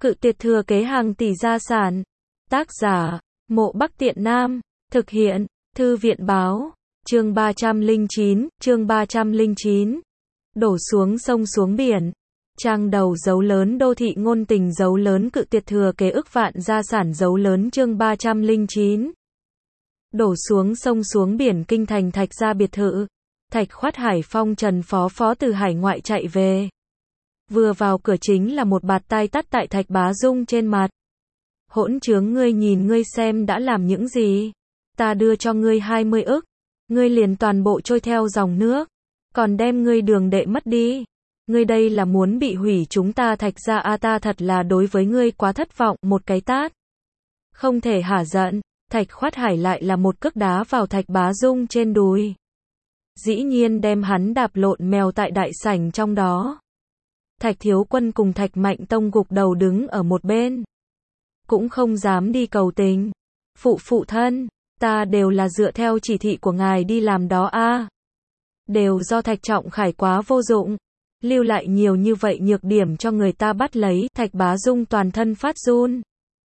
Cự tuyệt thừa kế hàng tỷ gia sản. Tác giả, Mộ Bắc Tiện Nam. Thực hiện, Thư viện báo. Chương 309. Đổ xuống sông xuống biển. Trang đầu dấu lớn đô thị ngôn tình dấu lớn cự tuyệt thừa kế ức vạn gia sản dấu lớn chương 309. Đổ xuống sông xuống biển kinh thành Thạch gia biệt thự. Thạch Khoát Hải phong trần phó từ hải ngoại chạy về. Vừa vào cửa chính là một bạt tai tát tại Thạch Bá Dung trên mặt. Hỗn trướng, ngươi nhìn ngươi xem đã làm những gì. Ta đưa cho ngươi 20 ức. Ngươi liền toàn bộ trôi theo dòng nước. Còn đem ngươi đường đệ mất đi. Ngươi đây là muốn bị hủy chúng ta Thạch gia a, ta thật là đối với ngươi quá thất vọng, một cái tát. Không thể hả giận, Thạch Khoát Hải lại là một cước đá vào Thạch Bá Dung trên đùi. Dĩ nhiên đem hắn đạp lộn mèo tại đại sảnh trong đó. Thạch Thiếu Quân cùng Thạch Mạnh Tông gục đầu đứng ở một bên. Cũng không dám đi cầu tình. Phụ thân, ta đều là dựa theo chỉ thị của ngài đi làm đó a. Đều do Thạch Trọng Khải quá vô dụng. Lưu lại nhiều như vậy nhược điểm cho người ta bắt lấy. Thạch Bá Dung toàn thân phát run.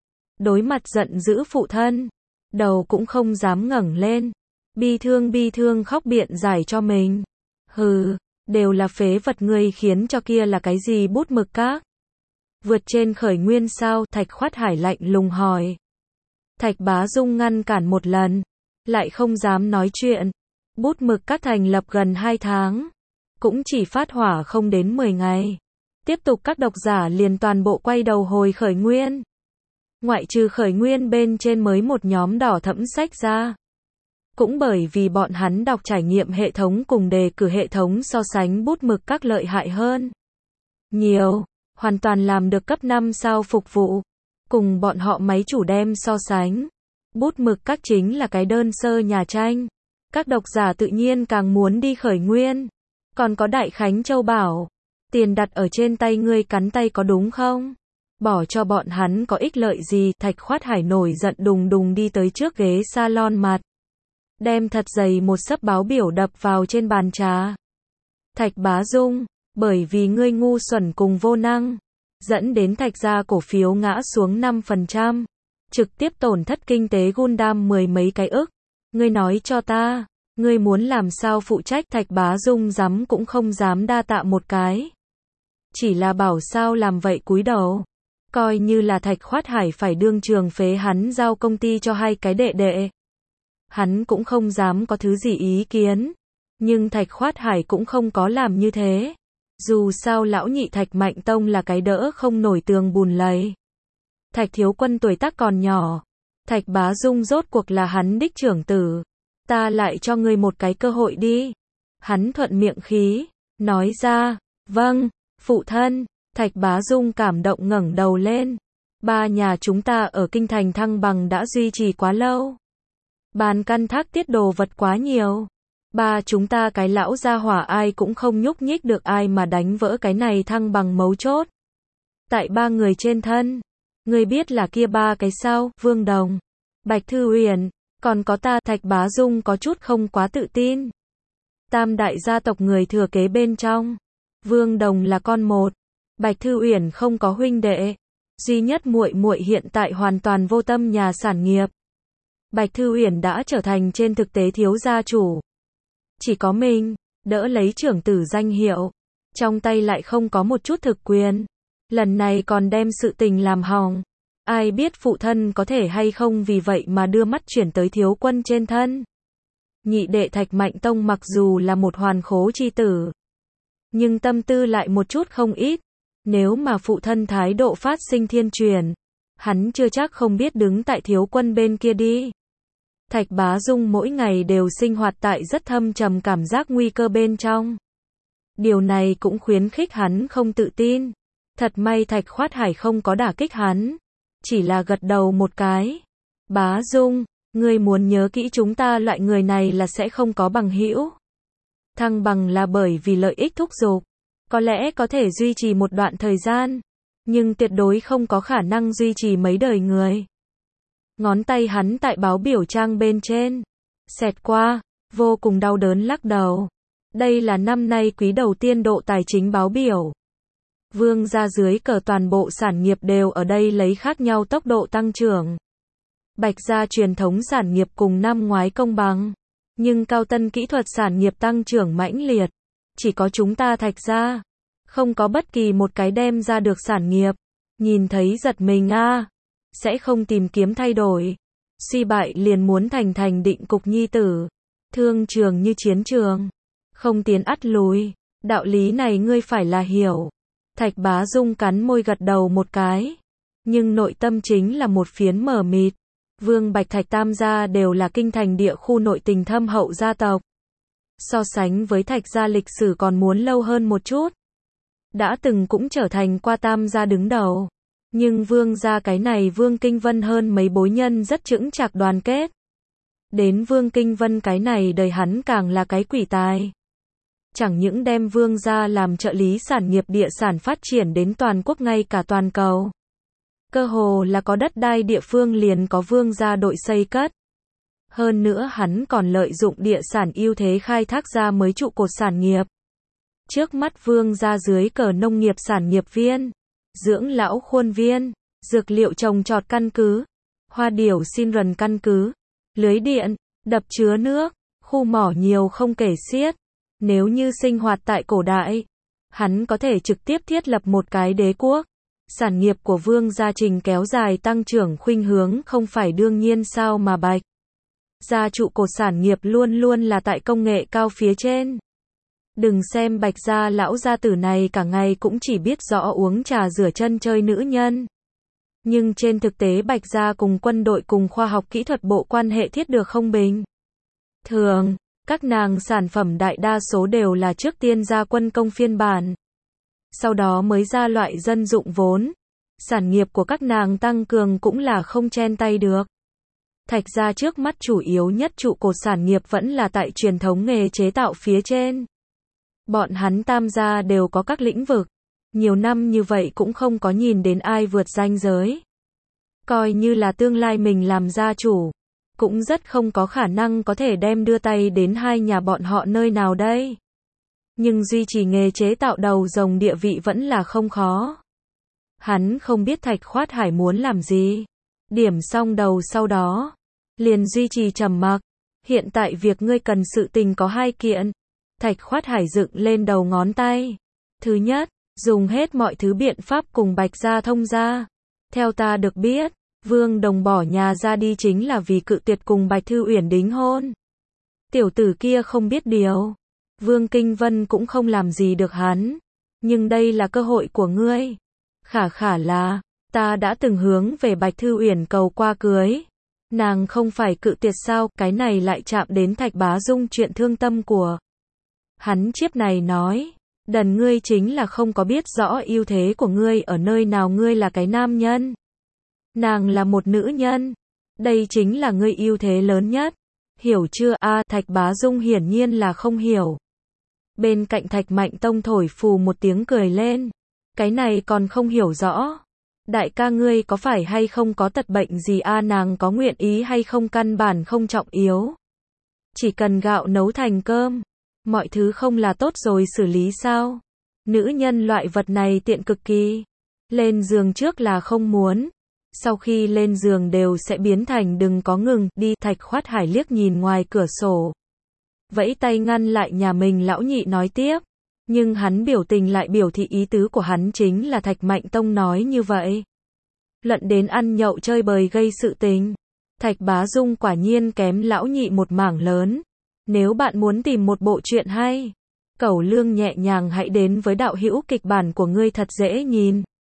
Đối mặt giận dữ phụ thân. Đầu cũng không dám ngẩng lên. Bi thương khóc biện giải cho mình. Hừ, đều là phế vật, ngươi khiến cho kia là cái gì bút mực các? Vượt trên khởi nguyên sao? Thạch Khoát Hải lạnh lùng hỏi. Thạch Bá Dung ngăn cản một lần. Lại không dám nói chuyện. Bút mực các thành lập gần 2 tháng. Cũng chỉ phát hỏa không đến 10 ngày. Tiếp tục các độc giả liền toàn bộ quay đầu hồi khởi nguyên. Ngoại trừ khởi nguyên bên trên mới một nhóm đỏ thẫm sách ra. Cũng bởi vì bọn hắn đọc trải nghiệm hệ thống cùng đề cử hệ thống so sánh bút mực các lợi hại hơn nhiều, hoàn toàn làm được cấp 5 sao phục vụ. Cùng bọn họ máy chủ đem so sánh, bút mực các chính là cái đơn sơ nhà tranh. Các độc giả tự nhiên càng muốn đi khởi nguyên. Còn có Đại Khánh Châu bảo, tiền đặt ở trên tay ngươi cắn tay có đúng không? Bỏ cho bọn hắn có ích lợi gì? Thạch Khoát Hải nổi giận đùng đùng đi tới trước ghế salon mặt. Đem thật dày một xấp báo biểu đập vào trên bàn trà. Thạch Bá Dung, bởi vì ngươi ngu xuẩn cùng vô năng, dẫn đến Thạch gia cổ phiếu ngã xuống 5%, trực tiếp tổn thất kinh tế Gundam 10 mấy cái ức. Ngươi nói cho ta, ngươi muốn làm sao phụ trách? Thạch Bá Dung dám cũng không dám đa tạ một cái. Chỉ là bảo sao làm vậy cúi đầu. Coi như là Thạch Khoát Hải phải đương trường phế hắn giao công ty cho 2 cái đệ đệ. Hắn cũng không dám có thứ gì ý kiến. Nhưng Thạch Khoát Hải cũng không có làm như thế. Dù sao lão nhị Thạch Mạnh Tông là cái đỡ không nổi tường bùn lầy. Thạch Thiếu Quân tuổi tác còn nhỏ. Thạch Bá Dung rốt cuộc là hắn đích trưởng tử. Ta lại cho ngươi một cái cơ hội đi. Hắn thuận miệng khí, nói ra, vâng, phụ thân. Thạch Bá Dung cảm động ngẩng đầu lên. Ba nhà chúng ta ở kinh thành thăng bằng đã duy trì quá lâu. Bàn căn thác tiết đồ vật quá nhiều. Ba chúng ta cái lão gia hỏa ai cũng không nhúc nhích được, ai mà đánh vỡ cái này thăng bằng mấu chốt. Tại ba người trên thân. Ngươi biết là kia ba cái sao? Vương Đồng, Bạch Thư Uyển, còn có ta. Thạch Bá Dung có chút không quá tự tin. Tam đại gia tộc người thừa kế bên trong. Vương Đồng là con một. Bạch Thư Uyển không có huynh đệ. Duy nhất muội muội hiện tại hoàn toàn vô tâm nhà sản nghiệp. Bạch Thư Uyển đã trở thành trên thực tế thiếu gia chủ. Chỉ có mình, đỡ lấy trưởng tử danh hiệu. Trong tay lại không có một chút thực quyền. Lần này còn đem sự tình làm hỏng. Ai biết phụ thân có thể hay không vì vậy mà đưa mắt chuyển tới Thiếu Quân trên thân. Nhị đệ Thạch Mạnh Tông mặc dù là một hoàn khố chi tử. Nhưng tâm tư lại một chút không ít. Nếu mà phụ thân thái độ phát sinh thiên chuyển. Hắn chưa chắc không biết đứng tại Thiếu Quân bên kia đi. Thạch Bá Dung mỗi ngày đều sinh hoạt tại rất thâm trầm cảm giác nguy cơ bên trong. Điều này cũng khuyến khích hắn không tự tin. Thật may Thạch Khoát Hải không có đả kích hắn. Chỉ là gật đầu một cái. Bá Dung, ngươi muốn nhớ kỹ chúng ta loại người này là sẽ không có bằng hữu. Thăng bằng là bởi vì lợi ích thúc giục. Có lẽ có thể duy trì một đoạn thời gian. Nhưng tuyệt đối không có khả năng duy trì mấy đời người. Ngón tay hắn tại báo biểu trang bên trên. Xẹt qua, vô cùng đau đớn lắc đầu. Đây là năm nay quý đầu tiên độ tài chính báo biểu. Vương gia dưới cờ toàn bộ sản nghiệp đều ở đây lấy khác nhau tốc độ tăng trưởng. Bạch gia truyền thống sản nghiệp cùng năm ngoái công bằng, nhưng cao tân kỹ thuật sản nghiệp tăng trưởng mãnh liệt. Chỉ có chúng ta Thạch gia, không có bất kỳ một cái đem ra được sản nghiệp. Nhìn thấy giật mình sẽ không tìm kiếm thay đổi. Suy bại liền muốn thành định cục nhi tử. Thương trường như chiến trường, không tiến ắt lùi. Đạo lý này ngươi phải là hiểu. Thạch Bá Dung cắn môi gật đầu một cái. Nhưng nội tâm chính là một phiến mờ mịt. Vương Bạch Thạch tam gia đều là kinh thành địa khu nội tình thâm hậu gia tộc. So sánh với Thạch gia lịch sử còn muốn lâu hơn một chút. Đã từng cũng trở thành qua tam gia đứng đầu. Nhưng Vương gia cái này Vương Kinh Vân hơn mấy bối nhân rất chững chạc đoàn kết. Đến Vương Kinh Vân cái này đời hắn càng là cái quỷ tài. Chẳng những đem Vương gia làm trợ lý sản nghiệp địa sản phát triển đến toàn quốc ngay cả toàn cầu. Cơ hồ là có đất đai địa phương liền có Vương gia đội xây cất. Hơn nữa hắn còn lợi dụng địa sản ưu thế khai thác ra mới trụ cột sản nghiệp. Trước mắt Vương gia dưới cờ nông nghiệp sản nghiệp viên, dưỡng lão khuôn viên, dược liệu trồng trọt căn cứ, hoa điểu xin rần căn cứ, lưới điện, đập chứa nước, khu mỏ nhiều không kể xiết. Nếu như sinh hoạt tại cổ đại, hắn có thể trực tiếp thiết lập một cái đế quốc. Sản nghiệp của Vương gia trình kéo dài tăng trưởng khuynh hướng không phải đương nhiên sao mà Bạch gia trụ cột sản nghiệp luôn luôn là tại công nghệ cao phía trên. Đừng xem Bạch gia lão gia tử này cả ngày cũng chỉ biết rõ uống trà rửa chân chơi nữ nhân. Nhưng trên thực tế Bạch gia cùng quân đội cùng khoa học kỹ thuật bộ quan hệ thiết được không bình thường. Các nàng sản phẩm đại đa số đều là trước tiên ra quân công phiên bản. Sau đó mới ra loại dân dụng vốn. Sản nghiệp của các nàng tăng cường cũng là không chen tay được. Thạch gia trước mắt chủ yếu nhất trụ cột sản nghiệp vẫn là tại truyền thống nghề chế tạo phía trên. Bọn hắn tam gia đều có các lĩnh vực. Nhiều năm như vậy cũng không có nhìn đến ai vượt ranh giới. Coi như là tương lai mình làm gia chủ, cũng rất không có khả năng có thể đem đưa tay đến hai nhà bọn họ nơi nào đây. Nhưng duy trì nghề chế tạo đầu rồng địa vị vẫn là không khó. Hắn không biết Thạch Khoát Hải muốn làm gì. Điểm xong đầu sau đó, liền duy trì trầm mặc. Hiện tại việc ngươi cần sự tình có hai kiện. Thạch Khoát Hải dựng lên đầu ngón tay. Thứ nhất, dùng hết mọi thứ biện pháp cùng Bạch gia thông gia. Theo ta được biết, Vương Đồng bỏ nhà ra đi chính là vì cự tuyệt cùng Bạch Thư Uyển đính hôn. Tiểu tử kia không biết điều. Vương Kinh Vân cũng không làm gì được hắn. Nhưng đây là cơ hội của ngươi. Khả là, ta đã từng hướng về Bạch Thư Uyển cầu qua cưới. Nàng không phải cự tuyệt sao, cái này lại chạm đến Thạch Bá Dung chuyện thương tâm của hắn chiếp này nói. Đần ngươi chính là không có biết rõ ưu thế của ngươi ở nơi nào, ngươi là cái nam nhân. Nàng là một nữ nhân. Đây chính là ngươi ưu thế lớn nhất. Hiểu chưa? Thạch Bá Dung hiển nhiên là không hiểu. Bên cạnh Thạch Mạnh Tông thổi phù một tiếng cười lên. Cái này còn không hiểu rõ. Đại ca ngươi có phải hay không có tật bệnh gì nàng có nguyện ý hay không căn bản không trọng yếu. Chỉ cần gạo nấu thành cơm, mọi thứ không là tốt rồi xử lý sao? Nữ nhân loại vật này tiện cực kỳ. Lên giường trước là không muốn. Sau khi lên giường đều sẽ biến thành đừng có ngừng, đi. Thạch Khoát Hải liếc nhìn ngoài cửa sổ. Vẫy tay ngăn lại nhà mình lão nhị nói tiếp. Nhưng hắn biểu tình lại biểu thị ý tứ của hắn chính là Thạch Mạnh Tông nói như vậy. Luận đến ăn nhậu chơi bời gây sự tình. Thạch Bá Dung quả nhiên kém lão nhị một mảng lớn. Nếu bạn muốn tìm một bộ truyện hay, cẩu lương nhẹ nhàng hãy đến với đạo hữu kịch bản của ngươi thật dễ nhìn.